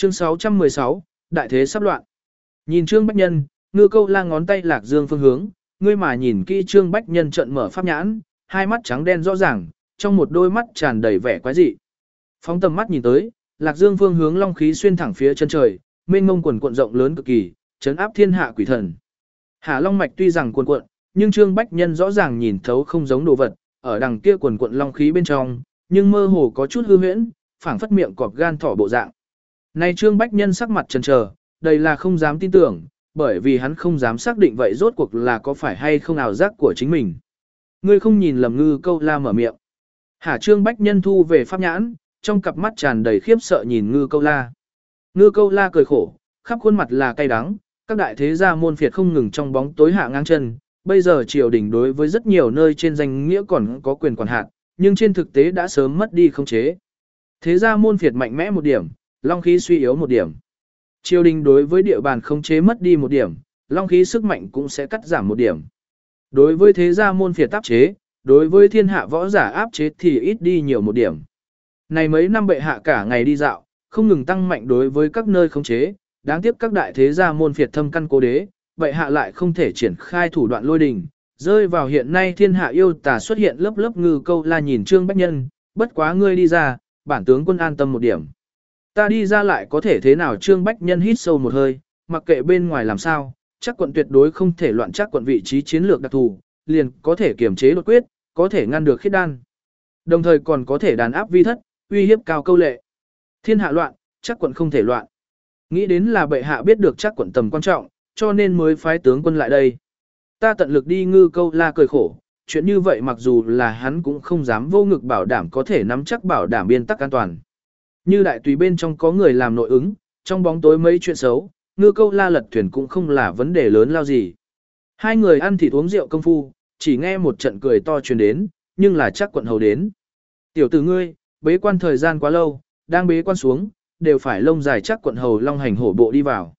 Chương 616, đại thế sắp loạn. Nhìn Trương Bách Nhân, Ngư Câu La ngón tay Lạc Dương phương hướng, ngươi mà nhìn kỹ Trương Bách Nhân trợn mở pháp nhãn, hai mắt trắng đen rõ ràng, trong một đôi mắt tràn đầy vẻ quái dị. Phóng tầm mắt nhìn tới, Lạc Dương phương hướng long khí xuyên thẳng phía chân trời, mênh mông quần cuộn rộng lớn cực kỳ, trấn áp thiên hạ quỷ thần. Hạ Long mạch tuy rằng cuồn cuộn, nhưng Trương Bách Nhân rõ ràng nhìn thấu không giống đồ vật, ở đằng kia quần cuộn long khí bên trong, nhưng mơ hồ có chút hư huyễn, phảng phất miệng cọp gan thỏ bộ dạng. Này Trương Bách Nhân sắc mặt chần chờ, đây là không dám tin tưởng, bởi vì hắn không dám xác định vậy rốt cuộc là có phải hay không ảo giác của chính mình. Ngươi không nhìn lầm Ngư Câu La mở miệng. Hạ Trương Bách Nhân thu về pháp nhãn, trong cặp mắt tràn đầy khiếp sợ nhìn Ngư Câu La. Ngư Câu La cười khổ, khắp khuôn mặt là cay đắng, các đại thế gia môn phiệt không ngừng trong bóng tối hạ ngang chân, bây giờ triều đình đối với rất nhiều nơi trên danh nghĩa còn có quyền quản hạt, nhưng trên thực tế đã sớm mất đi khống chế. Thế gia môn phiệt mạnh mẽ một điểm, long khí suy yếu một điểm. Triều đình đối với địa bàn khống chế mất đi một điểm, long khí sức mạnh cũng sẽ cắt giảm một điểm. Đối với thế gia môn phiệt áp chế, đối với thiên hạ võ giả áp chế thì ít đi nhiều một điểm. Này mấy năm bệ hạ cả ngày đi dạo, không ngừng tăng mạnh đối với các nơi khống chế, đáng tiếc các đại thế gia môn phiệt thâm căn cố đế, bệ hạ lại không thể triển khai thủ đoạn lôi đình, rơi vào hiện nay thiên hạ yêu tà xuất hiện lớp lớp Ngư Câu La nhìn Trương Bách Nhân, bất quá ngươi đi ra, bản tướng quân an tâm một điểm. Ta đi ra lại có thể thế nào? Trương Bách Nhân hít sâu một hơi, mặc kệ bên ngoài làm sao, chắc quận tuyệt đối không thể loạn, chắc quận vị trí chiến lược đặc thù, liền có thể kiểm chế đột quyết, có thể ngăn được khiết đan. Đồng thời còn có thể đàn áp vi thất, uy hiếp cao câu lệ. Thiên hạ loạn, chắc quận không thể loạn. Nghĩ đến là bệ hạ biết được chắc quận tầm quan trọng, cho nên mới phái tướng quân lại đây. Ta tận lực đi. Ngư Câu La cười khổ, chuyện như vậy mặc dù là hắn cũng không dám vô ngực bảo đảm có thể nắm chắc bảo đảm biên tắc an toàn. Như đại tùy bên trong có người làm nội ứng, trong bóng tối mấy chuyện xấu, Ngư Câu La lật thuyền cũng không là vấn đề lớn lao gì. Hai người ăn thịt uống rượu công phu, chỉ nghe một trận cười to truyền đến, nhưng là chắc quận hầu đến. Tiểu tử ngươi, bế quan thời gian quá lâu, đang bế quan xuống, đều phải lông dài chắc quận hầu long hành hổ bộ đi vào.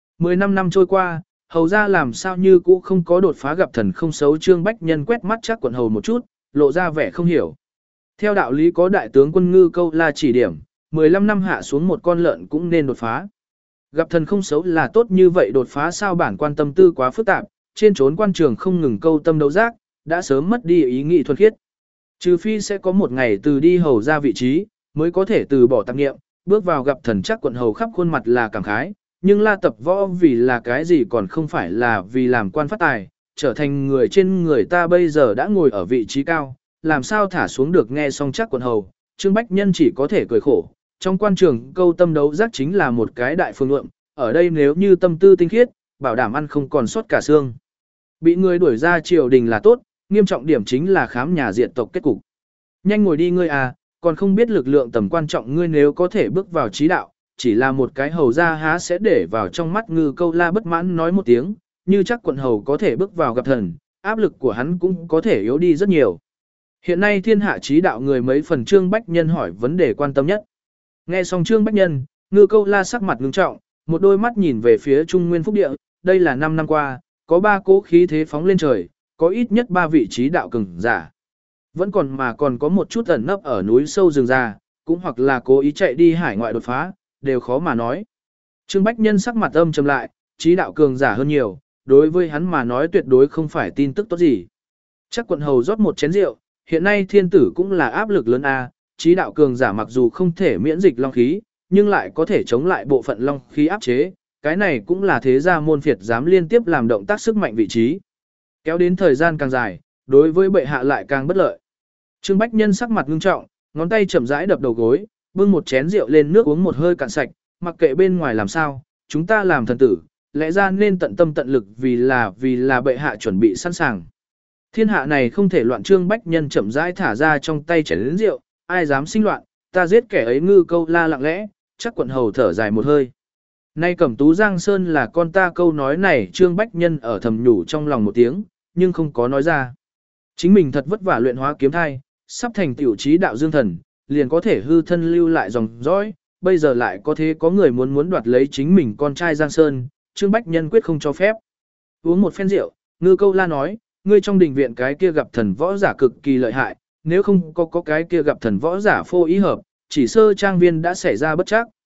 15 năm trôi qua, hầu ra làm sao như cũ không có đột phá, gặp thần không xấu. Trương Bách Nhân quét mắt chắc quận hầu một chút, lộ ra vẻ không hiểu. Theo đạo lý có đại tướng quân Ngư Câu La chỉ điểm, 15 năm hạ xuống một con lợn cũng nên đột phá. Gặp thần không xấu là tốt như vậy đột phá sao? Bản quan tâm tư quá phức tạp, trên trốn quan trường không ngừng câu tâm đấu giác, đã sớm mất đi ý nghĩ thuần khiết. Trừ phi sẽ có một ngày từ đi hầu ra vị trí, mới có thể từ bỏ tạp nghiệm, bước vào gặp thần. Chắc quận hầu khắp khuôn mặt là cảm khái, nhưng La tập võ vì là cái gì, còn không phải là vì làm quan phát tài, trở thành người trên người ta bây giờ đã ngồi ở vị trí cao, làm sao thả xuống được. Nghe xong chắc quận hầu, Trương Bách Nhân chỉ có thể cười khổ, trong quan trường câu tâm đấu giác chính là một cái đại phương lượng, ở đây nếu như tâm tư tinh khiết, bảo đảm ăn không còn sót cả xương. Bị người đuổi ra triều đình là tốt, nghiêm trọng điểm chính là khám nhà diệt tộc kết cục. Nhanh ngồi đi ngươi à, còn không biết lực lượng tầm quan trọng. Ngươi nếu có thể bước vào trí đạo, chỉ là một cái hầu ra há sẽ để vào trong mắt. Ngư Câu La bất mãn nói một tiếng, như chắc quận hầu có thể bước vào gặp thần, áp lực của hắn cũng có thể yếu đi rất nhiều. Hiện nay thiên hạ trí đạo người mấy phần? Trương Bách Nhân hỏi vấn đề quan tâm nhất. Nghe xong Trương Bách Nhân, Ngư Câu La sắc mặt ngưng trọng, một đôi mắt nhìn về phía Trung Nguyên Phúc Địa. Đây là 5 năm qua, có 3 cỗ khí thế phóng lên trời, có ít nhất 3 vị trí đạo cường giả. Vẫn còn có một chút ẩn nấp ở núi sâu rừng già, cũng hoặc là cố ý chạy đi hải ngoại đột phá, đều khó mà nói. Trương Bách Nhân sắc mặt âm trầm lại, trí đạo cường giả hơn nhiều, đối với hắn mà nói tuyệt đối không phải tin tức tốt gì. Chắc quận hầu rót một chén rượu, hiện nay thiên tử cũng là áp lực lớn a, trí đạo cường giả mặc dù không thể miễn dịch long khí, nhưng lại có thể chống lại bộ phận long khí áp chế, cái này cũng là thế gia môn phiệt dám liên tiếp làm động tác sức mạnh vị trí. Kéo đến thời gian càng dài, đối với bệ hạ lại càng bất lợi. Trương Bách Nhân sắc mặt ngưng trọng, ngón tay chậm rãi đập đầu gối, bưng một chén rượu lên nước uống một hơi cạn sạch, mặc kệ bên ngoài làm sao, chúng ta làm thần tử, lẽ ra nên tận tâm tận lực vì là bệ hạ chuẩn bị sẵn sàng. Thiên hạ này không thể loạn. Trương Bách Nhân chậm rãi thả ra trong tay chén rượu, ai dám sinh loạn, ta giết kẻ ấy. Ngư Câu La lặng lẽ, chắc quận hầu thở dài một hơi. Nay Cẩm Tú Giang Sơn là con ta. Câu nói này Trương Bách Nhân ở thầm nhủ trong lòng một tiếng, nhưng không có nói ra. Chính mình thật vất vả luyện hóa kiếm thai, sắp thành tiểu trí đạo dương thần, liền có thể hư thân lưu lại dòng dõi, bây giờ lại có thế có người muốn đoạt lấy chính mình con trai Giang Sơn, Trương Bách Nhân quyết không cho phép. Uống một phen rượu, Ngư Câu La nói, ngươi trong đình viện cái kia gặp thần võ giả cực kỳ lợi hại, nếu không có cái kia gặp thần võ giả phô ý hợp, chỉ sơ trang viên đã xảy ra bất trắc.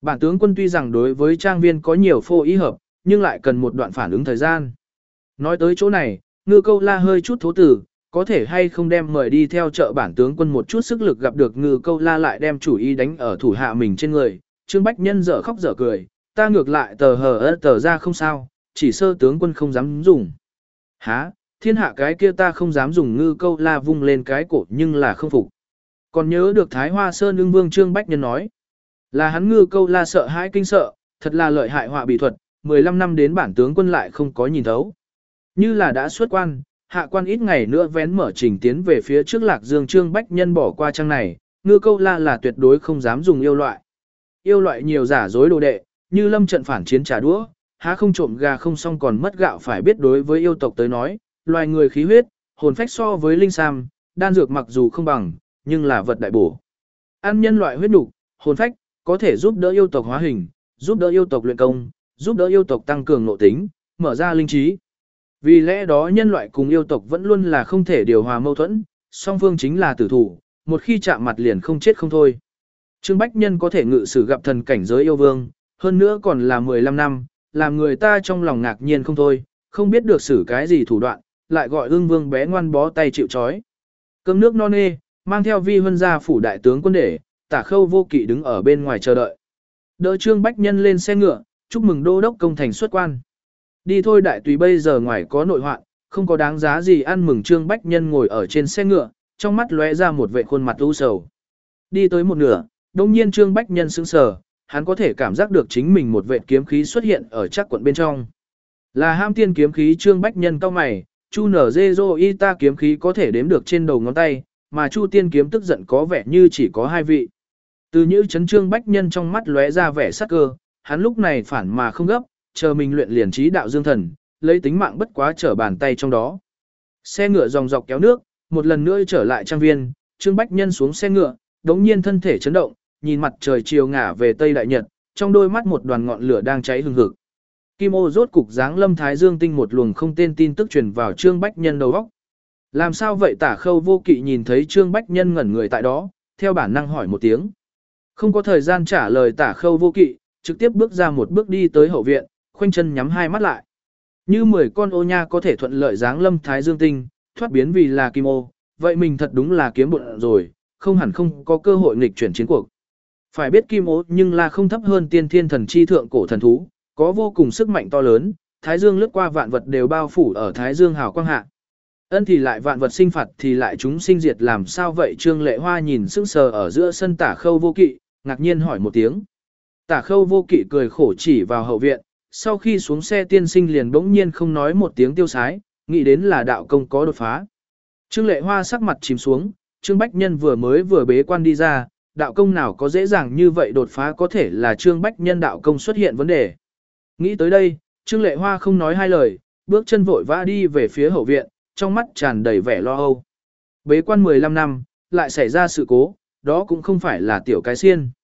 Bản tướng quân tuy rằng đối với trang viên có nhiều phô ý hợp, nhưng lại cần một đoạn phản ứng thời gian. Nói tới chỗ này, Ngư Câu La hơi chút thố tử, có thể hay không đem mời đi theo chợ bản tướng quân một chút sức lực, gặp được Ngư Câu La lại đem chủ ý đánh ở thủ hạ mình trên người. Trương Bách Nhân dở khóc dở cười, ta ngược lại tờ ra không sao, chỉ sơ tướng quân không dám dùng. Hả, thiên hạ cái kia ta không dám dùng. Ngư Câu La vung lên cái cổ nhưng là không phục. Còn nhớ được Thái Hoa Sơn ưng vương Trương Bách Nhân nói, là hắn Ngư Câu La sợ hãi kinh sợ, thật là lợi hại họa bị thuật, 15 năm đến bản tướng quân lại không có nhìn thấu. Như là đã xuất quan, hạ quan ít ngày nữa vén mở trình tiến về phía trước Lạc Dương. Trương Bách Nhân bỏ qua trang này, Ngư Câu La là tuyệt đối không dám dùng yêu loại. Yêu loại nhiều giả dối đồ đệ, như lâm trận phản chiến trả đũa, há không trộm gà không xong còn mất gạo. Phải biết đối với yêu tộc tới nói, loài người khí huyết, hồn phách so với linh sam, đan dược mặc dù không bằng, nhưng là vật đại bổ. Ăn nhân loại huyết nục, hồn phách, có thể giúp đỡ yêu tộc hóa hình, giúp đỡ yêu tộc luyện công, giúp đỡ yêu tộc tăng cường nội tính, mở ra linh trí. Vì lẽ đó nhân loại cùng yêu tộc vẫn luôn là không thể điều hòa mâu thuẫn, song phương chính là tử thủ, một khi chạm mặt liền không chết không thôi. Trương Bách Nhân có thể ngự sử gặp thần cảnh giới yêu vương, hơn nữa còn là 15 năm, làm người ta trong lòng ngạc nhiên không thôi, không biết được xử cái gì thủ đoạn, lại gọi ương vương bé ngoan bó tay chịu trói. Cơm nước no nê, mang theo Vi Huân gia phủ đại tướng quân để, Tả Khâu Vô Kỵ đứng ở bên ngoài chờ đợi. Đỡ Trương Bách Nhân lên xe ngựa, chúc mừng đô đốc công thành xuất quan. Đi thôi đại tùy, bây giờ ngoài có nội hoạn, không có đáng giá gì ăn mừng. Trương Bách Nhân ngồi ở trên xe ngựa, trong mắt lóe ra một vệ khuôn mặt u sầu. Đi tới một nửa, đông nhiên Trương Bách Nhân sững sờ, hắn có thể cảm giác được chính mình một vệ kiếm khí xuất hiện ở chắc quận bên trong. Là Ham Tiên kiếm khí. Trương Bách Nhân cau mày, Chu Nở Dê Dô Y Ta kiếm khí có thể đếm được trên đầu ngón tay, mà Chu Tiên kiếm tức giận có vẻ như chỉ có 2 vị. Từ Nhữ chấn Trương Bách Nhân trong mắt lóe ra vẻ sắc cơ, hắn lúc này phản mà không gấp, chờ mình luyện liền trí đạo dương thần, lấy tính mạng bất quá trở bàn tay trong đó. Xe ngựa dòng dọc kéo nước, một lần nữa trở lại trang viên. Trương Bách Nhân xuống xe ngựa, đống nhiên thân thể chấn động, nhìn mặt trời chiều ngả về Tây Đại Nhật, trong đôi mắt một đoàn ngọn lửa đang cháy hừng hực. Kim ô rốt cục giáng lâm Thái Dương tinh, một luồng không tên tin tức truyền vào Trương Bách Nhân đầu óc. Làm sao vậy? Tả Khâu Vô Kỵ nhìn thấy Trương Bách Nhân ngẩn người tại đó, theo bản năng hỏi một tiếng. Không có thời gian trả lời Tả Khâu Vô Kỵ, trực tiếp bước ra một bước đi tới hậu viện, khoanh chân nhắm hai mắt lại. Như 10 con ô nha có thể thuận lợi giáng lâm Thái Dương tinh, thoát biến vì là kim ô, vậy mình thật đúng là kiếm bộn rồi, không hẳn không có cơ hội nghịch chuyển chiến cuộc. Phải biết kim ô nhưng là không thấp hơn tiên thiên thần chi thượng cổ thần thú, có vô cùng sức mạnh to lớn, Thái Dương lướt qua vạn vật đều bao phủ ở Thái Dương hào quang hạ. Ân thì lại vạn vật sinh phạt thì lại chúng sinh diệt, làm sao vậy? Trương Lệ Hoa nhìn sững sờ ở giữa sân Tả Khâu Vô Kỵ, ngạc nhiên hỏi một tiếng. Tả Khâu Vô Kỵ cười khổ chỉ vào hậu viện, sau khi xuống xe tiên sinh liền bỗng nhiên không nói một tiếng tiêu sái, nghĩ đến là đạo công có đột phá. Trương Lệ Hoa sắc mặt chìm xuống, Trương Bách Nhân vừa bế quan đi ra, đạo công nào có dễ dàng như vậy đột phá, có thể là Trương Bách Nhân đạo công xuất hiện vấn đề. Nghĩ tới đây, Trương Lệ Hoa không nói hai lời, bước chân vội vã đi về phía hậu viện, trong mắt tràn đầy vẻ lo âu. Bế quan 15 năm, lại xảy ra sự cố, đó cũng không phải là tiểu cái xiên.